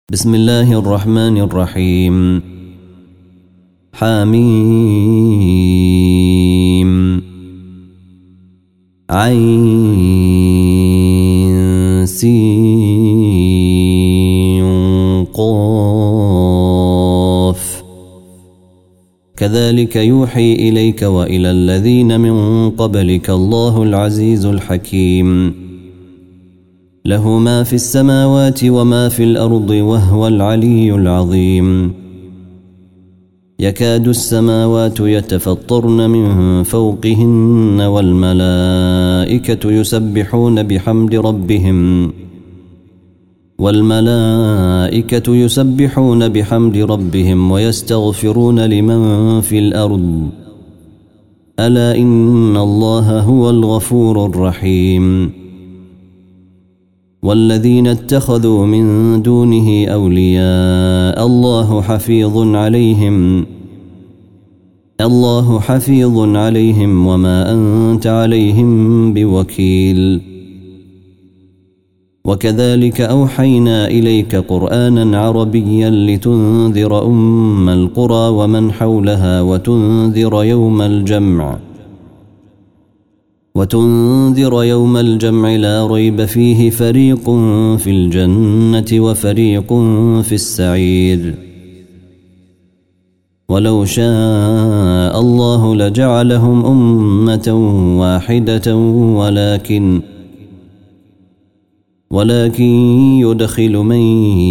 بسم الله الرحمن الرحيم. حميم عين سين قاف كذلك يوحي إليك وإلى الذين من قبلك الله العزيز الحكيم له ما في السماوات وما في الأرض وهو العلي العظيم. يكاد السماوات يتفطرن من فوقهن والملائكة يسبحون بحمد ربهم ويستغفرون لمن في الأرض ألا إن الله هو الغفور الرحيم. والذين اتخذوا من دونه أولياء الله حفيظ عليهم وما أنت عليهم بوكيل. وكذلك أوحينا إليك قرآنا عربيا لتنذر أم القرى ومن حولها وتنذر يوم الجمع لا ريب فيه فريق في الجنة وفريق في السعير. ولو شاء الله لجعلهم أمة واحدة ولكن يدخل من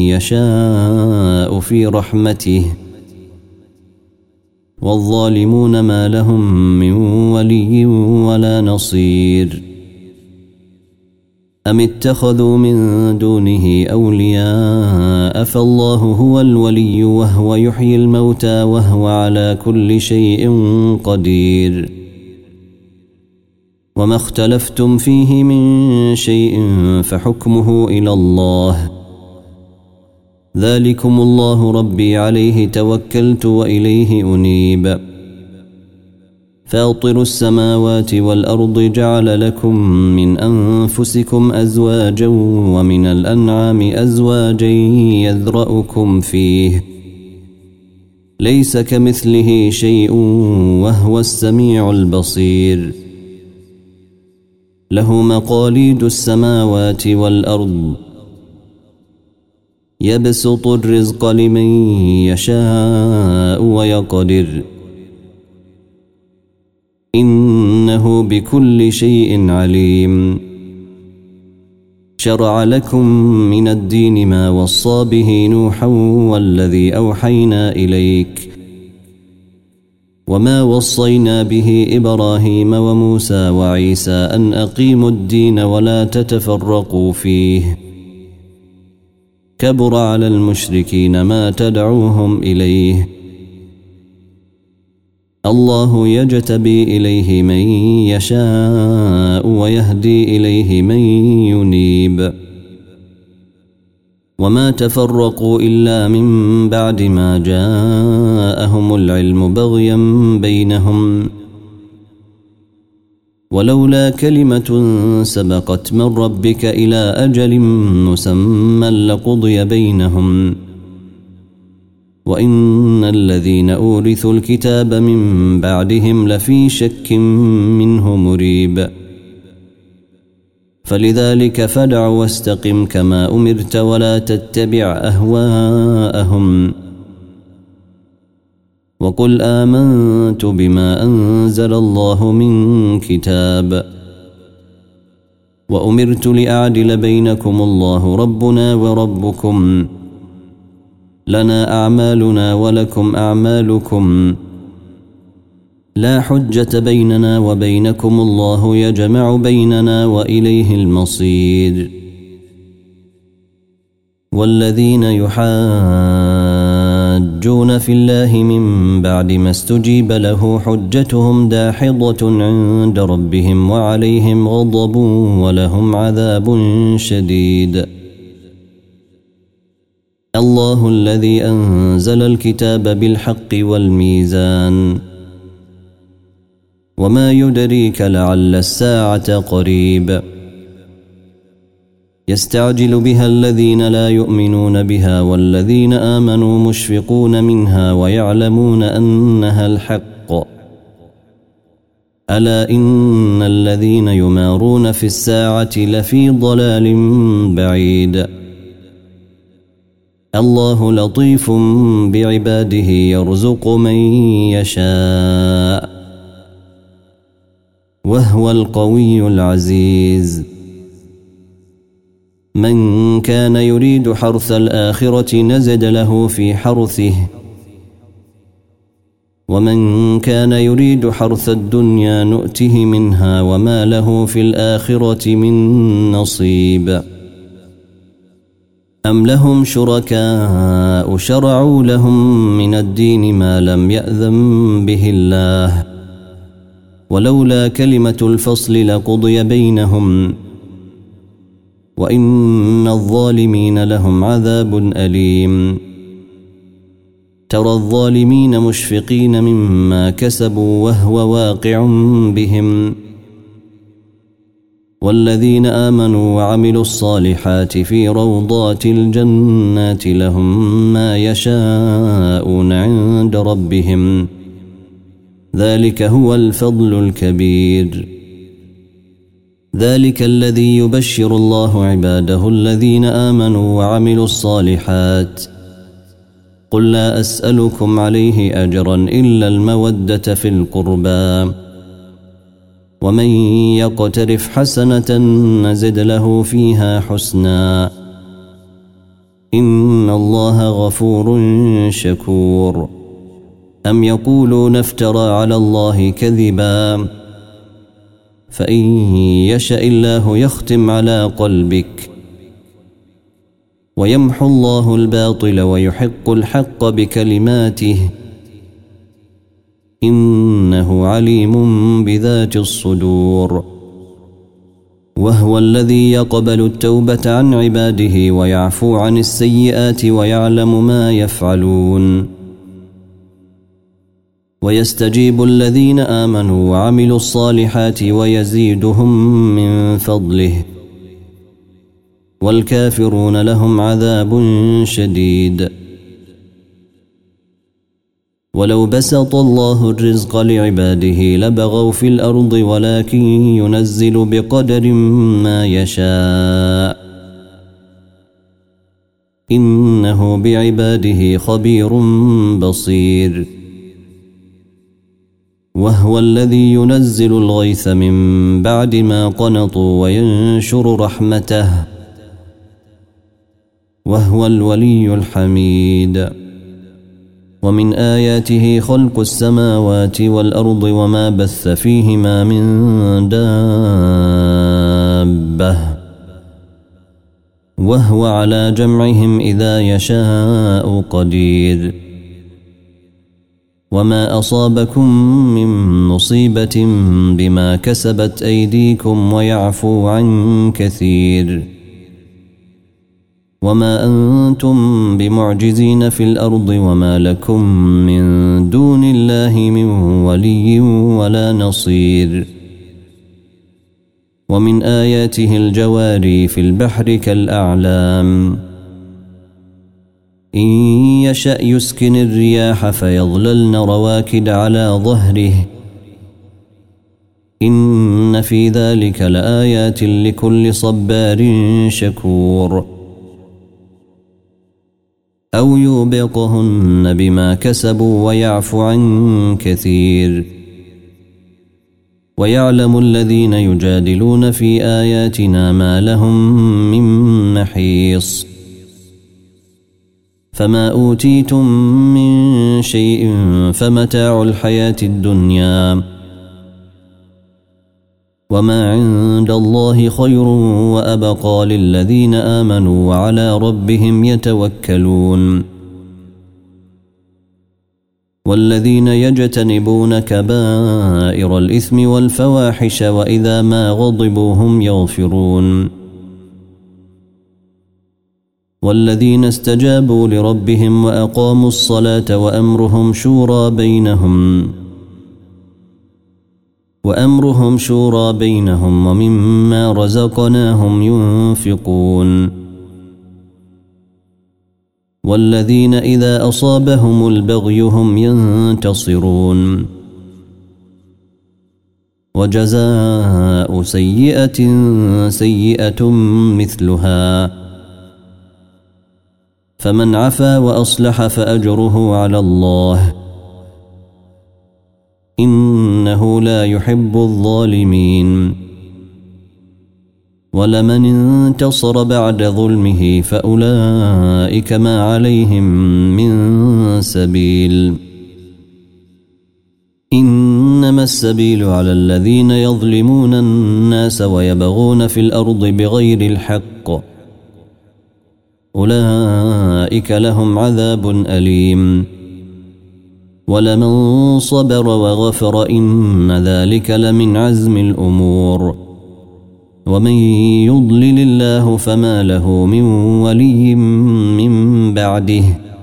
يشاء في رحمته والظالمون ما لهم من ولي ولا نصير. أم اتخذوا من دونه أولياء فالله هو الولي وهو يحيي الموتى وهو على كل شيء قدير. وما اختلفتم فيه من شيء فحكمه إلى الله ذلكم الله ربي عليه توكلت وإليه أنيب. فاطر السماوات والأرض جعل لكم من أنفسكم أزواجا ومن الأنعام أزواجا يذرأكم فيه ليس كمثله شيء وهو السميع البصير. له مقاليد السماوات والأرض يبسط الرزق لمن يشاء ويقدر إنه بكل شيء عليم. شرع لكم من الدين ما وصى به نوحا والذي أوحينا إليك وما وصينا به إبراهيم وموسى وعيسى أن أقيموا الدين ولا تتفرقوا فيه كبر على المشركين ما تدعوهم إليه. الله يجتبي إليه من يشاء ويهدي إليه من ينيب. وما تفرقوا إلا من بعد ما جاءهم العلم بغيا بينهم ولولا كلمة سبقت من ربك إلى أجل مسمى لقضي بينهم وإن الذين أورثوا الكتاب من بعدهم لفي شك منه مريب. فلذلك فادع واستقم كما أمرت ولا تتبع أهواءهم وقل آمنت بما أنزل الله من كتاب وأمرت لأعدل بينكم الله ربنا وربكم لنا أعمالنا ولكم أعمالكم لا حجة بيننا وبينكم الله يجمع بيننا وإليه المصير. والذين يحاجون في الله من بعد ما استجيب له حجتهم داحضة عند ربهم وعليهم غضب ولهم عذاب شديد. الله الذي أنزل الكتاب بالحق والميزان وما يدريك لعل الساعة قريب يستعجل بها الذين لا يؤمنون بها والذين آمنوا مشفقون منها ويعلمون أنها الحق. ألا إن الذين يمارون في الساعة لفي ضلال بعيد. الله لطيف بعباده يرزق من يشاء وهو القوي العزيز. من كان يريد حرث الآخرة نزد له في حرثه ومن كان يريد حرث الدنيا نؤته منها وما له في الآخرة من نصيب. أم لهم شركاء شرعوا لهم من الدين ما لم يأذن به الله ولولا كلمة الفصل لقضي بينهم وإن الظالمين لهم عذاب أليم. ترى الظالمين مشفقين مما كسبوا وهو واقع بهم والذين آمنوا وعملوا الصالحات في روضات الجنات لهم ما يشاءون عند ربهم ذلك هو الفضل الكبير. ذلك الذي يبشر الله عباده الذين آمنوا وعملوا الصالحات. قل لا أسألكم عليه أجرا إلا المودة في القربى ومن يقترف حسنة نزد له فيها حسنا إن الله غفور شكور. أم يقولون افترى على الله كذبا فإن يشاء الله يختم على قلبك ويمحو الله الباطل ويحق الحق بكلماته إنه عليم بذات الصدور. وهو الذي يقبل التوبة عن عباده ويعفو عن السيئات ويعلم ما يفعلون ويستجيب الذين آمنوا وعملوا الصالحات ويزيدهم من فضله والكافرون لهم عذاب شديد. ولو بسط الله الرزق لعباده لبغوا في الأرض ولكن ينزل بقدر ما يشاء إنه بعباده خبير بصير. وهو الذي ينزل الغيث من بعد ما قنطوا وينشر رحمته وهو الولي الحميد. ومن آياته خلق السماوات والأرض وما بث فيهما من دابة وهو على جمعهم إذا يشاء قدير. وما أصابكم من مصيبة بما كسبت أيديكم ويعفو عن كثير وما أنتم بمعجزين في الأرض وما لكم من دون الله من ولي ولا نصير. ومن آياته الجواري في البحر كالأعلام إن يشأ يسكن الرياح فيظللن رواكد على ظهره إن في ذلك لآيات لكل صبار شكور. أو يوبقهن بما كسبوا ويعفو عن كثير. ويعلم الذين يجادلون في آياتنا ما لهم من محيص. فما أوتيتم من شيء فمتاع الحياة الدنيا وما عند الله خير وأبقى للذين آمنوا وعلى ربهم يتوكلون. والذين يجتنبون كبائر الإثم والفواحش وإذا ما غضبوا هم يغفرون. والذين استجابوا لربهم وأقاموا الصلاة وأمرهم شورى بينهم وأمرهم شورى بينهم ومما رزقناهم ينفقون والذين إذا أصابهم البغي هم ينتصرون وجزاء سيئة سيئة مثلها فمن عفا وأصلح فأجره على الله إنه لا يحب الظالمين ولمن انتصر بعد ظلمه فأولئك ما عليهم من سبيل إنما السبيل على الذين يظلمون الناس ويبغون في الأرض بغير الحق أولئك لهم عذاب أليم ولمن صبر وغفر إن ذلك لمن عزم الأمور ومن يضلل الله فما له من ولي من بعده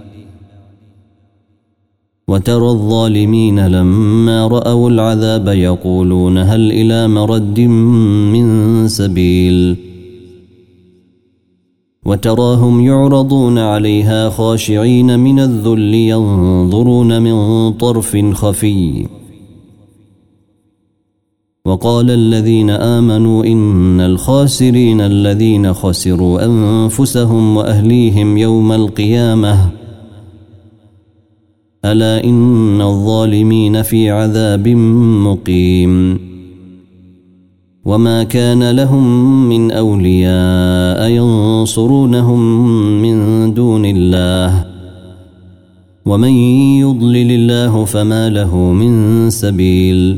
وترى الظالمين لما رأوا العذاب يقولون هل إلى مرد من سبيل وتراهم يعرضون عليها خاشعين من الذل ينظرون من طرف خفي وقال الذين آمنوا إن الخاسرين الذين خسروا أنفسهم وأهليهم يوم القيامة ألا إن الظالمين في عذاب مقيم وما كان لهم من أولياء ينصرونهم من دون الله ومن يضلل الله فما له من سبيل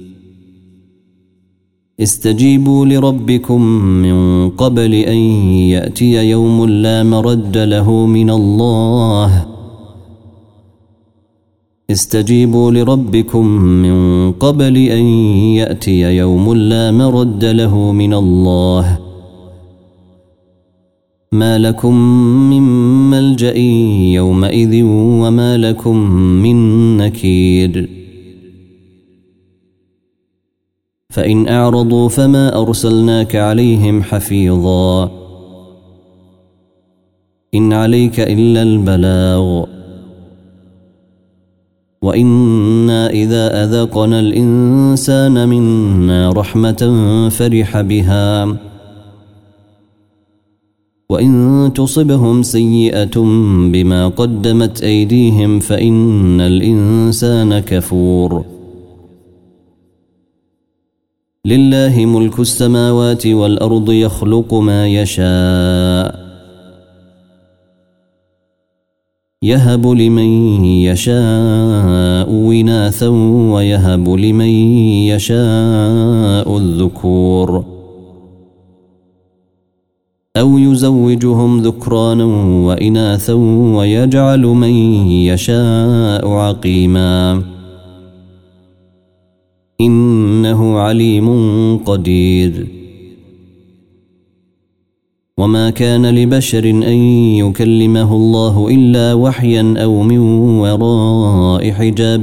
استجيبوا لربكم من قبل أن يأتي يوم لا مرد له من الله استجيبوا لربكم من قبل أن يأتي يوم لا مرد له من الله ما لكم من ملجأ يومئذ وما لكم من نكير فإن أعرضوا فما أرسلناك عليهم حفيظا إن عليك إلا البلاغ وإنا إذا أذقنا الإنسان منا رحمة فرح بها وإن تصبهم سيئة بما قدمت أيديهم فإن الإنسان كفور لله ملك السماوات والأرض يخلق ما يشاء يهب لمن يشاء إناثا ويهب لمن يشاء الذكور أو يزوجهم ذكرانا وإناثا ويجعل من يشاء عقيما إنه عليم قدير وما كان لبشر أن يكلمه الله إلا وحيا أو من وراء حجاب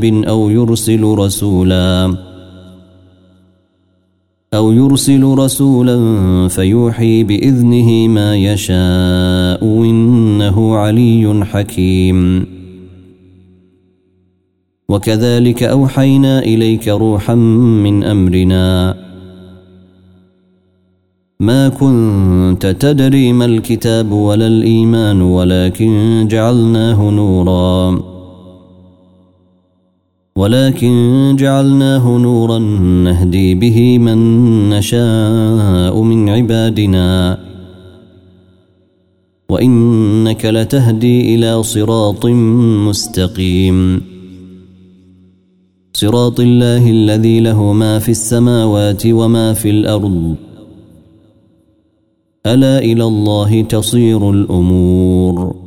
أو يرسل رسولا فيوحي بإذنه ما يشاء إنه علي حكيم وكذلك أوحينا إليك روحا من أمرنا ما كنت تدري ما الكتاب ولا الإيمان ولكن جعلناه نورا نهدي به من نشاء من عبادنا وإنك لتهدي إلى صراط مستقيم صراط الله الذي له ما في السماوات وما في الأرض ألا إلى الله تصير الأمور